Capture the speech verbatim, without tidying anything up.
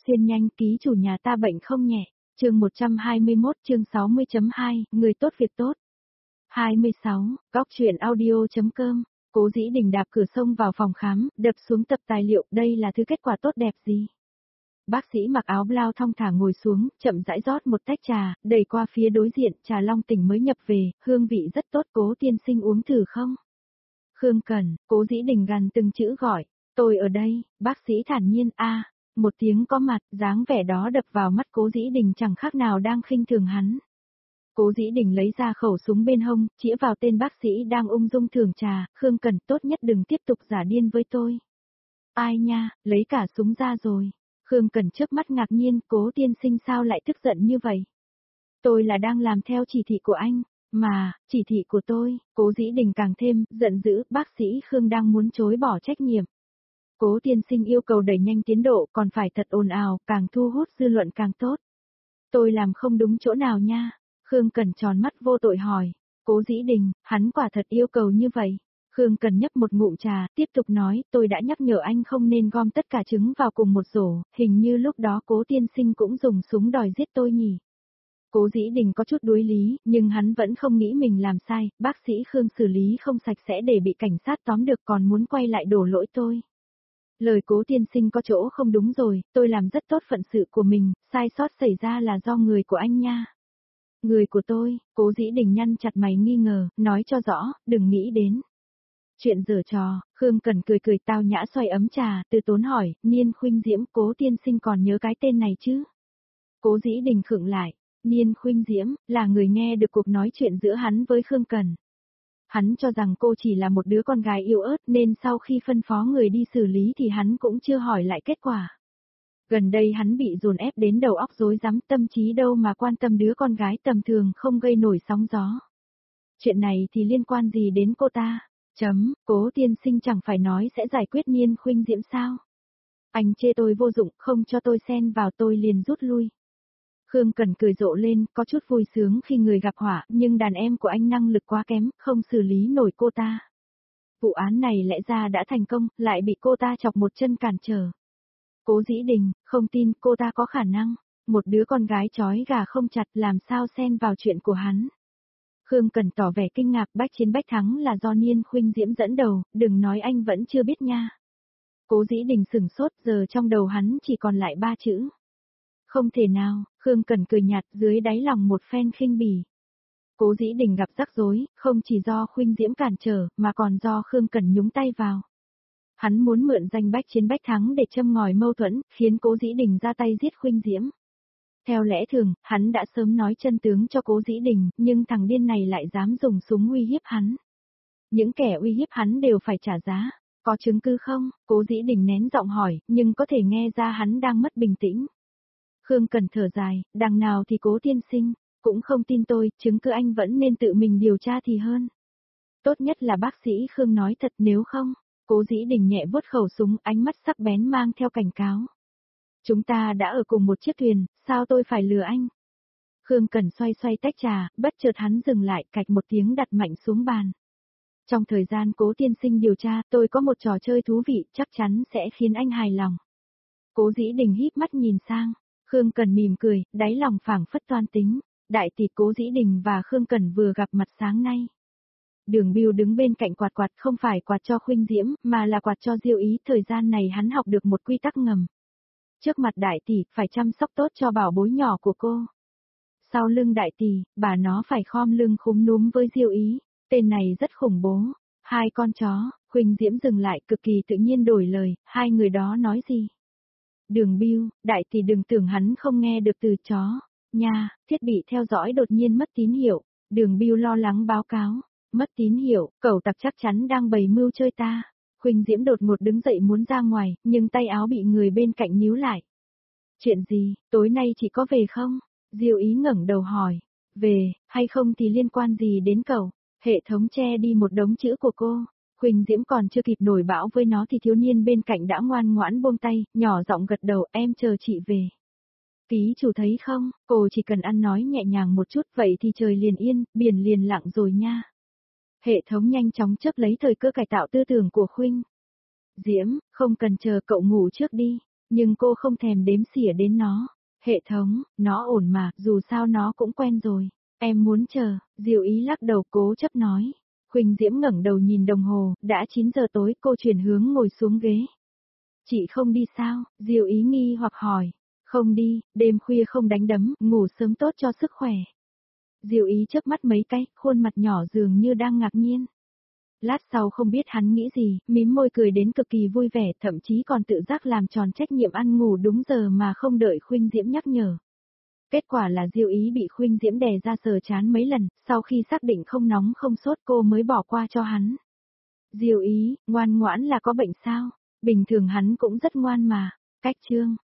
Xuyên nhanh, ký chủ nhà ta bệnh không nhẹ. Chương một trăm hai mươi mốt, chương sáu mươi chấm hai, người tốt việc tốt. hai mươi sáu, góc truyện audio.com. Cố Dĩ Đình đạp cửa sông vào phòng khám, đập xuống tập tài liệu, đây là thứ kết quả tốt đẹp gì? Bác sĩ mặc áo blau thong thả ngồi xuống, chậm rãi rót một tách trà, đẩy qua phía đối diện, trà long tỉnh mới nhập về, hương vị rất tốt, Cố tiên sinh uống thử không? Khương Cẩn, Cố Dĩ Đình gằn từng chữ gọi, tôi ở đây, bác sĩ thản nhiên, a, một tiếng có mặt, dáng vẻ đó đập vào mắt Cố Dĩ Đình chẳng khác nào đang khinh thường hắn. Cố Dĩ Đình lấy ra khẩu súng bên hông, chĩa vào tên bác sĩ đang ung dung thưởng trà, Khương Cẩn tốt nhất đừng tiếp tục giả điên với tôi. Ai nha, lấy cả súng ra rồi. Khương Cẩn chớp mắt ngạc nhiên, Cố tiên sinh sao lại tức giận như vậy? Tôi là đang làm theo chỉ thị của anh, mà, chỉ thị của tôi, Cố Dĩ Đình càng thêm, giận dữ, bác sĩ Khương đang muốn chối bỏ trách nhiệm. Cố tiên sinh yêu cầu đẩy nhanh tiến độ, còn phải thật ồn ào, càng thu hút dư luận càng tốt. Tôi làm không đúng chỗ nào nha? Khương Cẩn tròn mắt vô tội hỏi. Cố Dĩ Đình, hắn quả thật yêu cầu như vậy. Khương Cẩn nhấp một ngụm trà, tiếp tục nói, tôi đã nhắc nhở anh không nên gom tất cả trứng vào cùng một rổ, hình như lúc đó Cố tiên sinh cũng dùng súng đòi giết tôi nhỉ. Cố Dĩ Đình có chút đuối lý, nhưng hắn vẫn không nghĩ mình làm sai, bác sĩ Khương xử lý không sạch sẽ để bị cảnh sát tóm được còn muốn quay lại đổ lỗi tôi. Lời Cố tiên sinh có chỗ không đúng rồi, tôi làm rất tốt phận sự của mình, sai sót xảy ra là do người của anh nha. Người của tôi, Cố Dĩ Đình nhăn chặt mày nghi ngờ, nói cho rõ, đừng nghĩ đến. Chuyện giở trò, Khương Cẩn cười cười tao nhã xoay ấm trà, từ tốn hỏi, Niên Khuynh Diễm, Cố tiên sinh còn nhớ cái tên này chứ? Cố Dĩ Đình khựng lại, Niên Khuynh Diễm, là người nghe được cuộc nói chuyện giữa hắn với Khương Cẩn. Hắn cho rằng cô chỉ là một đứa con gái yếu ớt nên sau khi phân phó người đi xử lý thì hắn cũng chưa hỏi lại kết quả. Gần đây hắn bị dồn ép đến đầu óc rối rắm, tâm trí đâu mà quan tâm đứa con gái tầm thường không gây nổi sóng gió. Chuyện này thì liên quan gì đến cô ta? Chấm, Cố tiên sinh chẳng phải nói sẽ giải quyết Niên Khuynh Diễm sao? Anh chê tôi vô dụng, không cho tôi xen vào tôi liền rút lui. Khương Cẩn cười rộ lên, có chút vui sướng khi người gặp họa, nhưng đàn em của anh năng lực quá kém, không xử lý nổi cô ta. Vụ án này lẽ ra đã thành công, lại bị cô ta chọc một chân cản trở. Cố Dĩ Đình, không tin cô ta có khả năng, một đứa con gái chói gà không chặt làm sao xen vào chuyện của hắn. Khương Cẩn tỏ vẻ kinh ngạc, bách chiến bách thắng là do Niên Khuynh Diễm dẫn đầu, đừng nói anh vẫn chưa biết nha. Cố Dĩ Đình sửng sốt, giờ trong đầu hắn chỉ còn lại ba chữ. Không thể nào, Khương Cẩn cười nhạt, dưới đáy lòng một phen khinh bỉ. Cố Dĩ Đình gặp rắc rối, không chỉ do Khuynh Diễm cản trở, mà còn do Khương Cẩn nhúng tay vào. Hắn muốn mượn danh bách chiến bách thắng để châm ngòi mâu thuẫn, khiến Cố Dĩ Đình ra tay giết Khuynh Diễm. Theo lẽ thường, hắn đã sớm nói chân tướng cho Cố Dĩ Đình, nhưng thằng điên này lại dám dùng súng uy hiếp hắn. Những kẻ uy hiếp hắn đều phải trả giá. Có chứng cứ không? Cố Dĩ Đình nén giọng hỏi, nhưng có thể nghe ra hắn đang mất bình tĩnh. Khương Cẩn thở dài, đằng nào thì Cố tiên sinh, cũng không tin tôi, chứng cứ anh vẫn nên tự mình điều tra thì hơn. Tốt nhất là bác sĩ Khương nói thật, nếu không. Cố Dĩ Đình nhẹ vuốt khẩu súng, ánh mắt sắc bén mang theo cảnh cáo. Chúng ta đã ở cùng một chiếc thuyền, sao tôi phải lừa anh? Khương Cẩn xoay xoay tách trà, bất chợt hắn dừng lại, cạch một tiếng đặt mạnh xuống bàn. Trong thời gian Cố tiên sinh điều tra, tôi có một trò chơi thú vị, chắc chắn sẽ khiến anh hài lòng. Cố Dĩ Đình híp mắt nhìn sang, Khương Cẩn mỉm cười, đáy lòng phảng phất toan tính. Đại tỷ Cố Dĩ Đình và Khương Cẩn vừa gặp mặt sáng nay. Đường Bưu đứng bên cạnh quạt quạt, không phải quạt cho Khuynh Diễm, mà là quạt cho Diêu Ý, thời gian này hắn học được một quy tắc ngầm. Trước mặt đại tỷ, phải chăm sóc tốt cho bảo bối nhỏ của cô. Sau lưng đại tỷ, bà nó phải khom lưng khúm núm với Diêu Ý, tên này rất khủng bố. Hai con chó, Khuynh Diễm dừng lại cực kỳ tự nhiên đổi lời, hai người đó nói gì? Đường Bưu, đại tỷ đừng tưởng hắn không nghe được từ chó. Nha, thiết bị theo dõi đột nhiên mất tín hiệu, Đường Bưu lo lắng báo cáo. Mất tín hiệu, cẩu tặc chắc chắn đang bày mưu chơi ta. Khuynh Diễm đột ngột đứng dậy muốn ra ngoài, nhưng tay áo bị người bên cạnh níu lại. Chuyện gì, tối nay chị có về không? Diêu Ý ngẩng đầu hỏi. Về, hay không thì liên quan gì đến cậu? Hệ thống che đi một đống chữ của cô. Khuynh Diễm còn chưa kịp nổi bão với nó thì thiếu niên bên cạnh đã ngoan ngoãn buông tay, nhỏ giọng gật đầu, em chờ chị về. Ký chủ thấy không, cô chỉ cần ăn nói nhẹ nhàng một chút vậy thì trời liền yên, biển liền lặng rồi nha. Hệ thống nhanh chóng chấp lấy thời cơ cải tạo tư tưởng của Khuynh Diễm, không cần chờ cậu ngủ trước đi. Nhưng cô không thèm đếm xỉa đến nó. Hệ thống, nó ổn mà, dù sao nó cũng quen rồi. Em muốn chờ, Diệu Ý lắc đầu cố chấp nói. Huỳnh Diễm ngẩng đầu nhìn đồng hồ, đã chín giờ tối, cô chuyển hướng ngồi xuống ghế. Chị không đi sao? Diệu Ý nghi hoặc hỏi. Không đi, đêm khuya không đánh đấm, ngủ sớm tốt cho sức khỏe. Diệu Ý chớp mắt mấy cái, khuôn mặt nhỏ dường như đang ngạc nhiên. Lát sau không biết hắn nghĩ gì, mím môi cười đến cực kỳ vui vẻ, thậm chí còn tự giác làm tròn trách nhiệm ăn ngủ đúng giờ mà không đợi Khuynh Diễm nhắc nhở. Kết quả là Diệu Ý bị Khuynh Diễm đè ra sờ chán mấy lần, sau khi xác định không nóng không sốt cô mới bỏ qua cho hắn. Diệu Ý, ngoan ngoãn là có bệnh sao? Bình thường hắn cũng rất ngoan mà. Cách chương.